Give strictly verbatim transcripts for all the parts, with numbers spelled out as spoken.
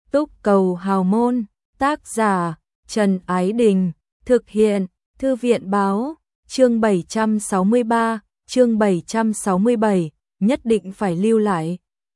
Túc cầu hào môn, tác giả Trần Ái Đình, thực hiện Thư viện báo, chương bảy trăm sáu mươi ba, chương bảy trăm sáu mươi bảy, nhất định phải lưu lại.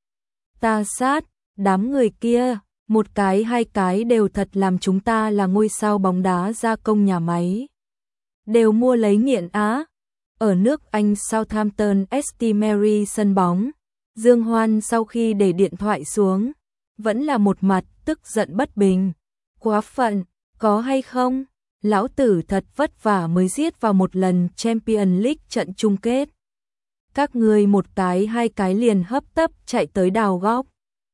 Ta sát, đám người kia, một cái hai cái đều thật làm chúng ta là ngôi sao bóng đá gia công nhà máy. Đều mua lấy nghiện á. Ở nước Anh Southampton ét tê Mary sân bóng, Dương Hoan sau khi để điện thoại xuống, vẫn là một mặt tức giận bất bình. Quá phận, có hay không? Lão tử thật vất vả mới giết vào một lần Champions League trận chung kết. Các người một cái hai cái liền hấp tấp chạy tới đào góc.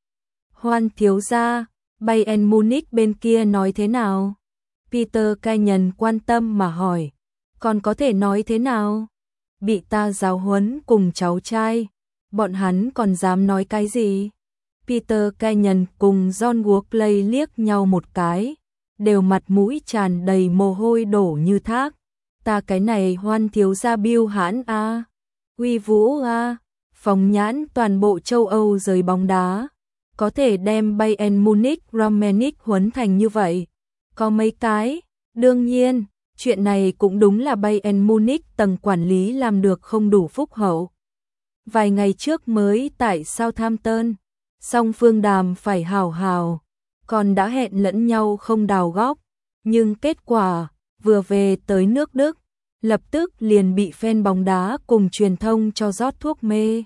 Hoan thiếu gia, Bayern Munich bên kia nói thế nào? Peter Kenyon quan tâm mà hỏi. Còn có thể nói thế nào? Bị ta giáo huấn cùng cháu trai, bọn hắn còn dám nói cái gì? Peter Kenyon cùng John Walkley liếc nhau một cái, đều mặt mũi tràn đầy mồ hôi đổ như thác. Ta cái này Hoan thiếu gia biêu hãn a, uy vũ a, phóng nhãn toàn bộ châu Âu giới bóng đá, có thể đem Bayern Munich Romanic huấn thành như vậy, có mấy cái? Đương nhiên, chuyện này cũng đúng là Bayern Munich tầng quản lý làm được không đủ phúc hậu. Vài ngày trước mới tại Southampton, song phương đàm phải hào hào, còn đã hẹn lẫn nhau không đào góc, nhưng kết quả, vừa về tới nước Đức, lập tức liền bị fan bóng đá cùng truyền thông cho rót thuốc mê.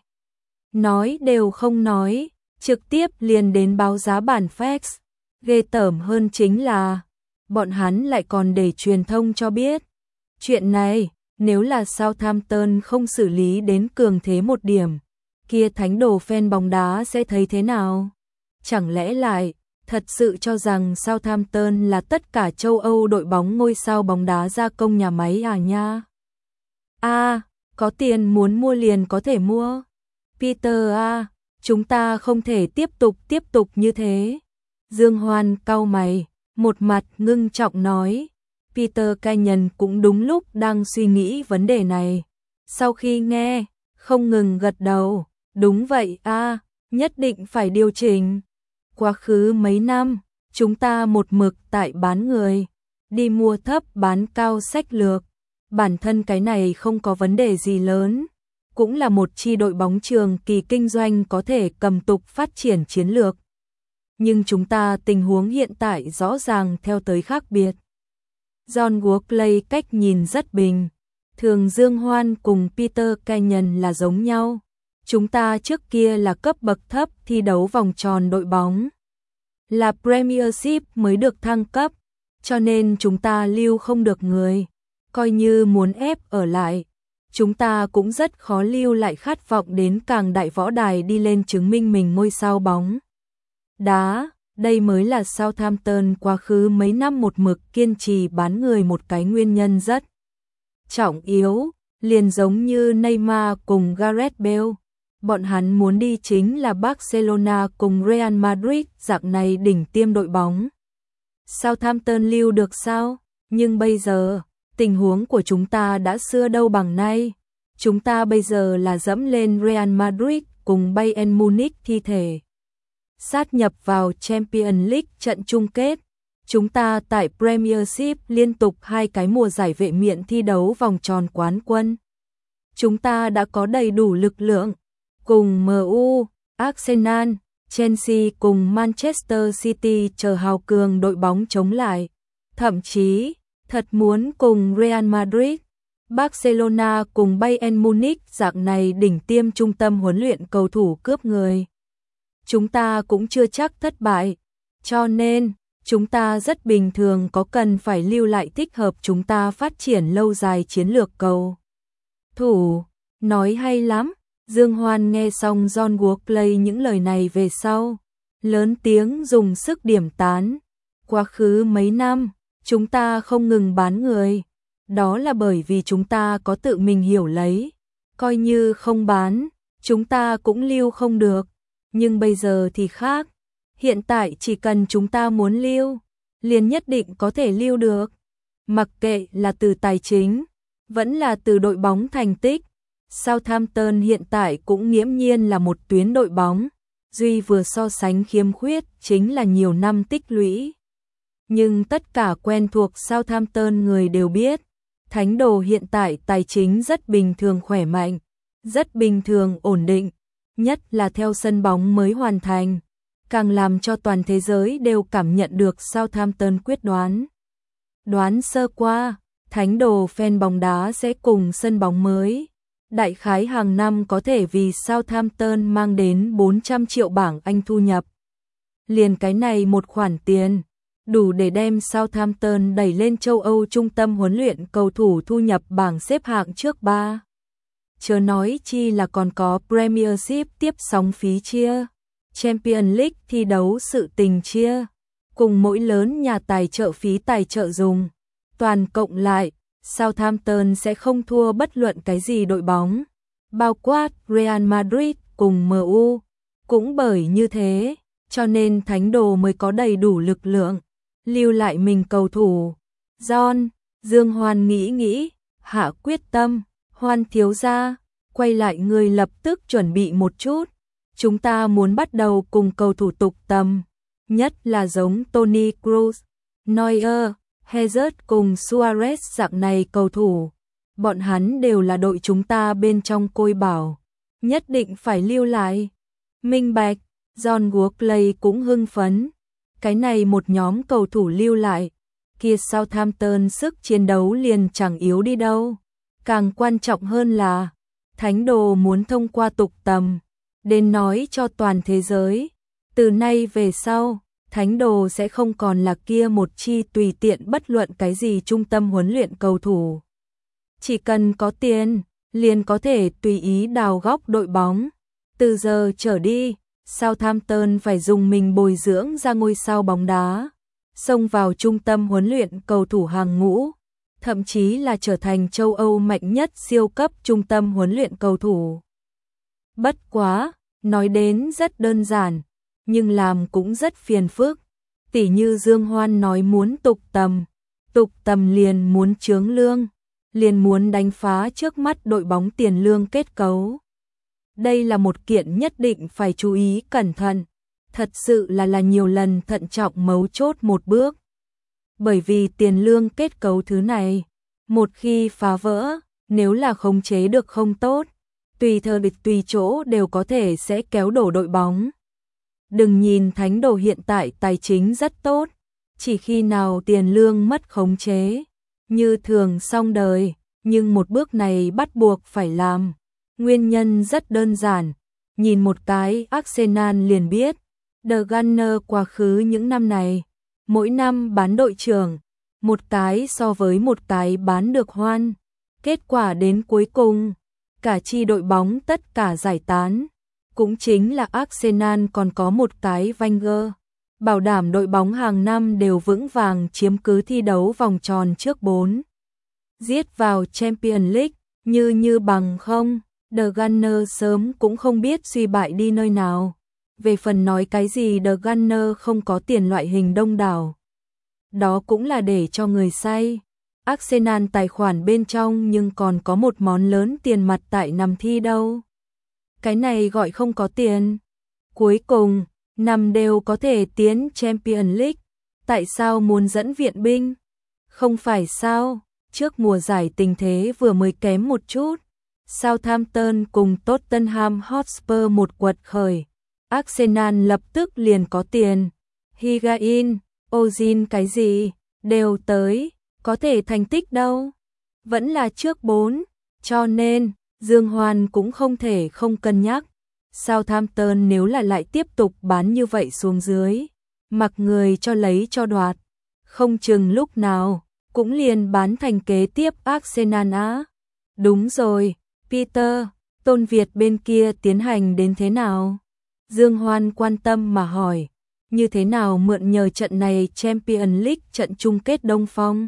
Nói đều không nói, trực tiếp liền đến báo giá bản fax. Ghê tởm hơn chính là, bọn hắn lại còn để truyền thông cho biết. Chuyện này, nếu là Southampton không xử lý đến cường thế một điểm, kia thánh đồ fan bóng đá sẽ thấy thế nào? Chẳng lẽ lại, thật sự cho rằng Southampton là tất cả châu Âu đội bóng ngôi sao bóng đá gia công nhà máy à nha? A, à, có tiền muốn mua liền có thể mua. Peter a, à, chúng ta không thể tiếp tục tiếp tục như thế. Dương Hoan cau mày, một mặt ngưng trọng nói. Peter Kenyon cũng đúng lúc đang suy nghĩ vấn đề này. Sau khi nghe, không ngừng gật đầu. Đúng vậy a, à, nhất định phải điều chỉnh. Quá khứ mấy năm, chúng ta một mực tại bán người, đi mua thấp bán cao sách lược. Bản thân cái này không có vấn đề gì lớn, cũng là một chi đội bóng trường kỳ kinh doanh có thể cầm tục phát triển chiến lược. Nhưng chúng ta tình huống hiện tại rõ ràng theo tới khác biệt. John Walkley cách nhìn rất bình, thường Dương Hoan cùng Peter Kenyon là giống nhau. Chúng ta trước kia là cấp bậc thấp thi đấu vòng tròn đội bóng, là Premiership mới được thăng cấp, cho nên chúng ta lưu không được người, coi như muốn ép ở lại, chúng ta cũng rất khó lưu lại khát vọng đến càng đại võ đài đi lên chứng minh mình ngôi sao bóng đá. Đây mới là Southampton quá khứ mấy năm một mực kiên trì bán người một cái nguyên nhân rất trọng yếu, liền giống như Neymar cùng Gareth Bale. Bọn hắn muốn đi chính là Barcelona cùng Real Madrid dạng này đỉnh tiêm đội bóng. Southampton lưu được sao? Nhưng bây giờ, tình huống của chúng ta đã xưa đâu bằng nay. Chúng ta bây giờ là dẫm lên Real Madrid cùng Bayern Munich thi thể. Sát nhập vào Champions League trận chung kết. Chúng ta tại Premiership liên tục hai cái mùa giải vệ miện thi đấu vòng tròn quán quân. Chúng ta đã có đầy đủ lực lượng. Cùng em u, Arsenal, Chelsea cùng Manchester City chờ hào cường đội bóng chống lại. Thậm chí, thật muốn cùng Real Madrid, Barcelona cùng Bayern Munich dạng này đỉnh tiêm trung tâm huấn luyện cầu thủ cướp người. Chúng ta cũng chưa chắc thất bại, cho nên, chúng ta rất bình thường có cần phải lưu lại thích hợp chúng ta phát triển lâu dài chiến lược cầu thủ. Nói hay lắm. Dương Hoan nghe xong John Walkley những lời này về sau, lớn tiếng dùng sức điểm tán. Quá khứ mấy năm, chúng ta không ngừng bán người, đó là bởi vì chúng ta có tự mình hiểu lấy, coi như không bán, chúng ta cũng lưu không được, nhưng bây giờ thì khác, hiện tại chỉ cần chúng ta muốn lưu, liền nhất định có thể lưu được, mặc kệ là từ tài chính, vẫn là từ đội bóng thành tích. Southampton hiện tại cũng nghiễm nhiên là một tuyến đội bóng, duy vừa so sánh khiếm khuyết chính là nhiều năm tích lũy. Nhưng tất cả quen thuộc Southampton người đều biết, Thánh đồ hiện tại tài chính rất bình thường khỏe mạnh, rất bình thường ổn định, nhất là theo sân bóng mới hoàn thành, càng làm cho toàn thế giới đều cảm nhận được Southampton quyết đoán. Đoán sơ qua, Thánh đồ fan bóng đá sẽ cùng sân bóng mới, đại khái hàng năm có thể vì Southampton mang đến bốn trăm triệu bảng Anh thu nhập. Liền cái này một khoản tiền, đủ để đem Southampton đẩy lên châu Âu trung tâm huấn luyện cầu thủ thu nhập bảng xếp hạng trước ba. Chớ nói chi là còn có Premiership tiếp sóng phí chia, Champions League thi đấu sự tình chia, cùng mỗi lớn nhà tài trợ phí tài trợ dùng. Toàn cộng lại, Southampton sẽ không thua bất luận cái gì đội bóng, bao quát Real Madrid cùng em u. Cũng bởi như thế, cho nên Thánh đồ mới có đầy đủ lực lượng lưu lại mình cầu thủ. John, Dương Hoan nghĩ nghĩ, hạ quyết tâm, Hoan thiếu gia, quay lại người lập tức chuẩn bị một chút. Chúng ta muốn bắt đầu cùng cầu thủ tục tầm, nhất là giống Toni Kroos, Neuer, Hazard cùng Suarez dạng này cầu thủ. Bọn hắn đều là đội chúng ta bên trong côi bảo, nhất định phải lưu lại. Minh bạch, John Workley cũng hưng phấn. Cái này một nhóm cầu thủ lưu lại, kia Southampton sức chiến đấu liền chẳng yếu đi đâu. Càng quan trọng hơn là, Thánh đồ muốn thông qua tục tầm, đến nói cho toàn thế giới. Từ nay về sau, Thánh đồ sẽ không còn là kia một chi tùy tiện bất luận cái gì trung tâm huấn luyện cầu thủ. Chỉ cần có tiền, liền có thể tùy ý đào góc đội bóng. Từ giờ trở đi, Southampton phải dùng mình bồi dưỡng ra ngôi sao bóng đá, xông vào trung tâm huấn luyện cầu thủ hàng ngũ, thậm chí là trở thành châu Âu mạnh nhất siêu cấp trung tâm huấn luyện cầu thủ. Bất quá, nói đến rất đơn giản, nhưng làm cũng rất phiền phức. Tỉ như Dương Hoan nói muốn tục tầm, tục tầm liền muốn chướng lương, liền muốn đánh phá trước mắt đội bóng tiền lương kết cấu. Đây là một kiện nhất định phải chú ý cẩn thận, thật sự là là nhiều lần thận trọng mấu chốt một bước. Bởi vì tiền lương kết cấu thứ này, một khi phá vỡ, nếu là khống chế được không tốt, tùy thời địch tùy chỗ đều có thể sẽ kéo đổ đội bóng. Đừng nhìn Thánh đồ hiện tại tài chính rất tốt, chỉ khi nào tiền lương mất khống chế, như thường xong đời, nhưng một bước này bắt buộc phải làm. Nguyên nhân rất đơn giản, nhìn một cái Arsenal liền biết, The Gunner quá khứ những năm này, mỗi năm bán đội trưởng, một cái so với một cái bán được hoan. Kết quả đến cuối cùng, cả chi đội bóng tất cả giải tán. Cũng chính là Arsenal còn có một cái Wenger, bảo đảm đội bóng hàng năm đều vững vàng chiếm cứ thi đấu vòng tròn trước bốn. Giết vào Champions League, như như bằng không, The Gunner sớm cũng không biết suy bại đi nơi nào. Về phần nói cái gì The Gunner không có tiền loại hình đông đảo, đó cũng là để cho người say. Arsenal tài khoản bên trong nhưng còn có một món lớn tiền mặt tại nằm thi đâu. Cái này gọi không có tiền. Cuối cùng, năm đều có thể tiến Champions League. Tại sao muốn dẫn viện binh? Không phải sao, trước mùa giải tình thế vừa mới kém một chút. Southampton cùng Tottenham Hotspur một quật khởi. Arsenal lập tức liền có tiền. Higuain, Ozil cái gì, đều tới, có thể thành tích đâu. Vẫn là trước bốn, cho nên Dương Hoan cũng không thể không cân nhắc. Southampton nếu là lại tiếp tục bán như vậy xuống dưới, mặc người cho lấy cho đoạt, không chừng lúc nào cũng liền bán thành kế tiếp Arsenal á. Đúng rồi, Peter, Tôn Việt bên kia tiến hành đến thế nào? Dương Hoan quan tâm mà hỏi, như thế nào mượn nhờ trận này Champions League trận chung kết Đông Phong?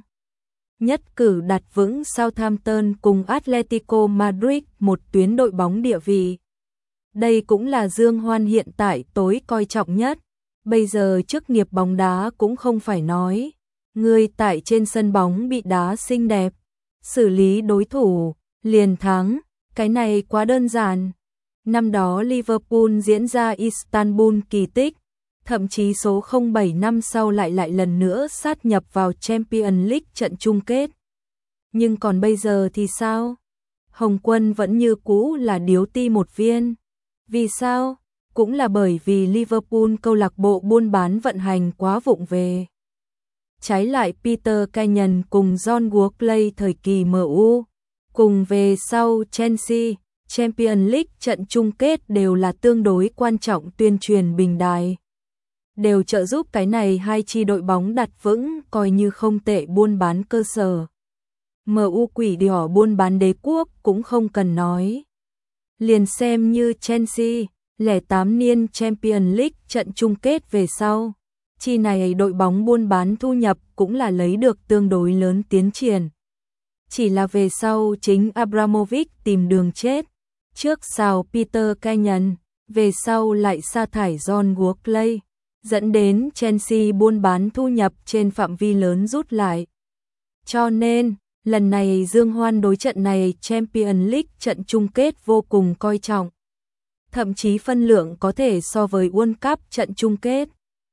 Nhất cử đặt vững Southampton cùng Atletico Madrid một tuyến đội bóng địa vị. Đây cũng là Dương Hoan hiện tại tối coi trọng nhất. Bây giờ chức nghiệp bóng đá cũng không phải nói. Người tại trên sân bóng bị đá xinh đẹp, xử lý đối thủ, liền thắng, cái này quá đơn giản. Năm đó Liverpool diễn ra Istanbul kỳ tích, thậm chí số không bảy năm sau lại lại lần nữa sát nhập vào Champions League trận chung kết. Nhưng còn bây giờ thì sao? Hồng Quân vẫn như cũ là điếu ti một viên. Vì sao? Cũng là bởi vì Liverpool câu lạc bộ buôn bán vận hành quá vụng về. Trái lại Peter Kenyon cùng John Workley thời kỳ em u, cùng về sau Chelsea, Champions League trận chung kết đều là tương đối quan trọng tuyên truyền bình đài. Đều trợ giúp cái này hai chi đội bóng đặt vững coi như không tệ buôn bán cơ sở. em u quỷ đỏ buôn bán đế quốc cũng không cần nói. Liền xem như Chelsea, lẻ tám niên Champions League trận chung kết về sau. Chi này đội bóng buôn bán thu nhập cũng là lấy được tương đối lớn tiến triển. Chỉ là về sau chính Abramovich tìm đường chết. Trước sào Peter Kenyon, về sau lại sa thải John Workley, dẫn đến Chelsea buôn bán thu nhập trên phạm vi lớn rút lại. Cho nên, lần này Dương Hoan đối trận này Champions League trận chung kết vô cùng coi trọng. Thậm chí phân lượng có thể so với World Cup trận chung kết.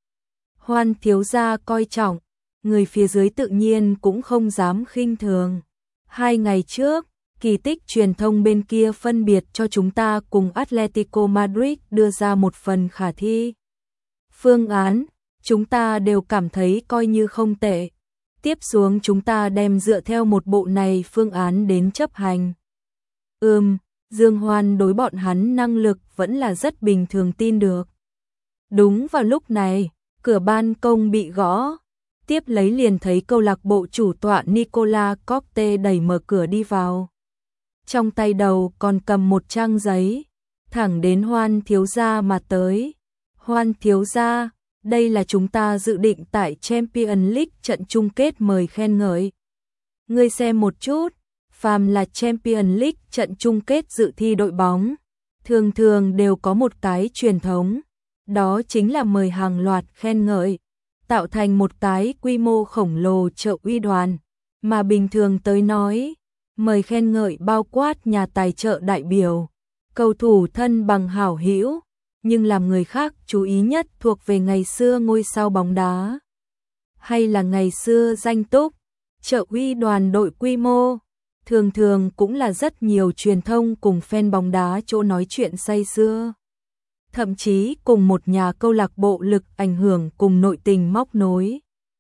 Hoan thiếu gia coi trọng, người phía dưới tự nhiên cũng không dám khinh thường. Hai ngày trước, kỳ tích truyền thông bên kia phân biệt cho chúng ta cùng Atletico Madrid đưa ra một phần khả thi. Phương án, chúng ta đều cảm thấy coi như không tệ. Tiếp xuống chúng ta đem dựa theo một bộ này phương án đến chấp hành. Ừm, Dương Hoan đối bọn hắn năng lực vẫn là rất bình thường tin được. Đúng vào lúc này, cửa ban công bị gõ. Tiếp lấy liền thấy câu lạc bộ chủ tọa Nicola Cocte đẩy mở cửa đi vào. Trong tay đầu còn cầm một trang giấy, thẳng đến Hoan thiếu gia mà tới. Hoan thiếu gia, đây là chúng ta dự định tại Champions League trận chung kết mời khen ngợi. Ngươi xem một chút, phàm là Champions League trận chung kết dự thi đội bóng, thường thường đều có một cái truyền thống, đó chính là mời hàng loạt khen ngợi, tạo thành một cái quy mô khổng lồ trợ uy đoàn, mà bình thường tới nói, mời khen ngợi bao quát nhà tài trợ đại biểu, cầu thủ thân bằng hảo hữu, nhưng làm người khác chú ý nhất thuộc về ngày xưa ngôi sao bóng đá, hay là ngày xưa danh túc, trợ uy đoàn đội quy mô, thường thường cũng là rất nhiều truyền thông cùng fan bóng đá chỗ nói chuyện say sưa. Thậm chí cùng một nhà câu lạc bộ lực ảnh hưởng cùng nội tình móc nối.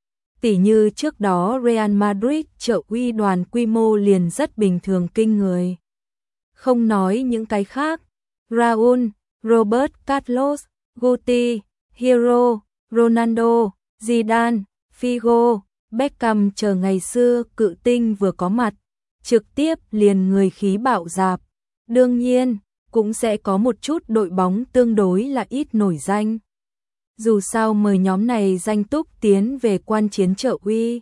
Tỉ như trước đó Real Madrid trợ uy đoàn quy mô liền rất bình thường kinh người. Không nói những cái khác, Raúl, Robert Carlos, Guti, Hero, Ronaldo, Zidane, Figo, Beckham chờ ngày xưa cự tinh vừa có mặt, trực tiếp liền người khí bạo dạp. Đương nhiên, cũng sẽ có một chút đội bóng tương đối là ít nổi danh. Dù sao mời nhóm này danh túc tiến về quan chiến trợ uy.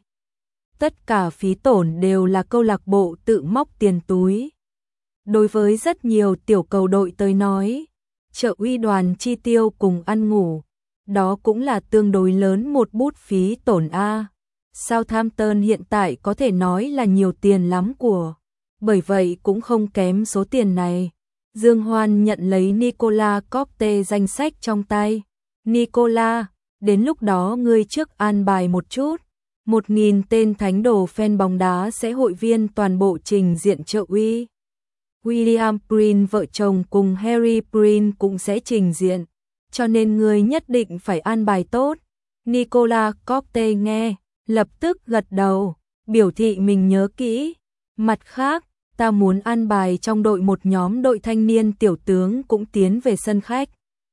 Tất cả phí tổn đều là câu lạc bộ tự móc tiền túi. Đối với rất nhiều tiểu cầu đội tới nói, trợ uy đoàn chi tiêu cùng ăn ngủ, đó cũng là tương đối lớn một bút phí tổn A. Southampton hiện tại có thể nói là nhiều tiền lắm của, bởi vậy cũng không kém số tiền này. Dương Hoan nhận lấy Nicola Cocte danh sách trong tay. Nicola, đến lúc đó ngươi trước an bài một chút. Một nghìn tên thánh đồ fan bóng đá sẽ hội viên toàn bộ trình diện trợ uy. William Prin vợ chồng cùng Harry Prin cũng sẽ trình diện. Cho nên ngươi nhất định phải an bài tốt. Nicola Cocte nghe, lập tức gật đầu, biểu thị mình nhớ kỹ. Mặt khác, ta muốn an bài trong đội một nhóm đội thanh niên tiểu tướng cũng tiến về sân khách.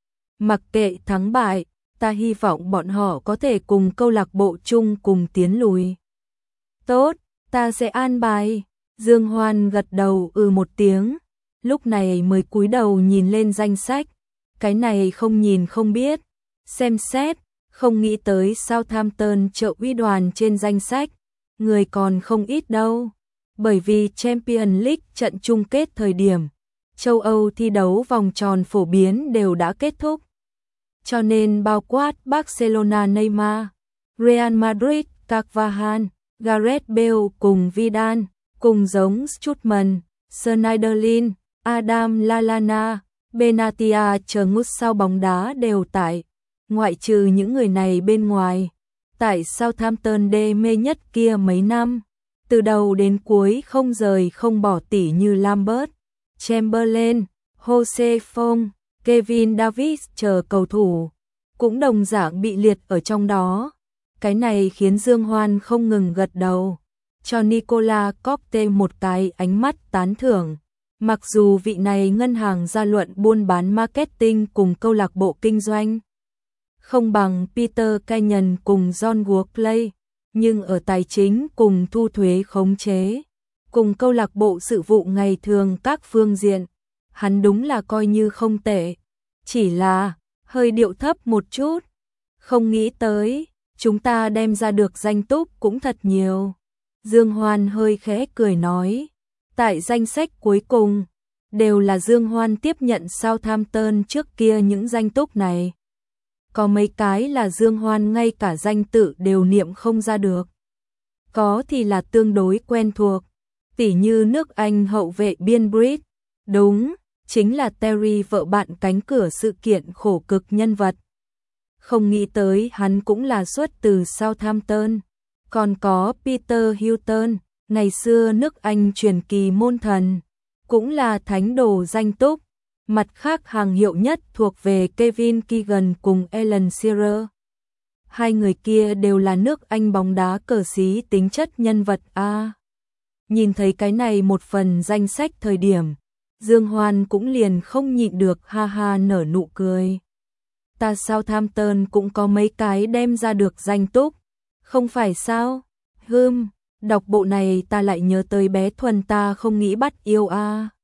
Mặc kệ thắng bại, ta hy vọng bọn họ có thể cùng câu lạc bộ chung cùng tiến lùi. Tốt, ta sẽ an bài. Dương Hoan gật đầu ừ một tiếng, lúc này mới cúi đầu nhìn lên danh sách. Cái này không nhìn không biết, xem xét, không nghĩ tới Southampton trợ uy đoàn trên danh sách, người còn không ít đâu. Bởi vì Champions League trận chung kết thời điểm, châu Âu thi đấu vòng tròn phổ biến đều đã kết thúc. Cho nên bao quát Barcelona Neymar, Real Madrid Carvajal, Gareth Bale cùng Vidal, cùng giống Strootman, Schneiderlin, Adam Lallana, Benatia chờ ngút sao bóng đá đều tại, ngoại trừ những người này bên ngoài. Tại Southampton đê mê nhất kia mấy năm, từ đầu đến cuối không rời không bỏ tỉ như Lambert, Chamberlain, Jose Fonte, Kevin Davis chờ cầu thủ, cũng đồng dạng bị liệt ở trong đó. Cái này khiến Dương Hoan không ngừng gật đầu, cho Nicolas Copte một cái ánh mắt tán thưởng. Mặc dù vị này ngân hàng gia luận buôn bán marketing cùng câu lạc bộ kinh doanh không bằng Peter Kenyon cùng John Workley, nhưng ở tài chính cùng thu thuế khống chế, cùng câu lạc bộ sự vụ ngày thường các phương diện, hắn đúng là coi như không tệ, chỉ là hơi điệu thấp một chút. Không nghĩ tới, chúng ta đem ra được danh túc cũng thật nhiều. Dương Hoan hơi khẽ cười nói, tại danh sách cuối cùng, đều là Dương Hoan tiếp nhận Southampton trước kia những danh túc này. Có mấy cái là Dương Hoan ngay cả danh tự đều niệm không ra được. Có thì là tương đối quen thuộc, tỉ như nước Anh hậu vệ Biên Bridge, đúng, chính là Terry vợ bạn cánh cửa sự kiện khổ cực nhân vật. Không nghĩ tới hắn cũng là xuất từ Southampton. Còn có Peter Hilton, ngày xưa nước Anh truyền kỳ môn thần, cũng là thánh đồ danh túc. Mặt khác hàng hiệu nhất thuộc về Kevin Keegan cùng Alan Shearer. Hai người kia đều là nước Anh bóng đá cờ xí tính chất nhân vật a. Nhìn thấy cái này một phần danh sách thời điểm, Dương Hoan cũng liền không nhịn được ha ha nở nụ cười. Ta Southampton cũng có mấy cái đem ra được danh túc, không phải sao? Hừm, đọc bộ này ta lại nhớ tới bé Thuần ta không nghĩ bắt yêu a.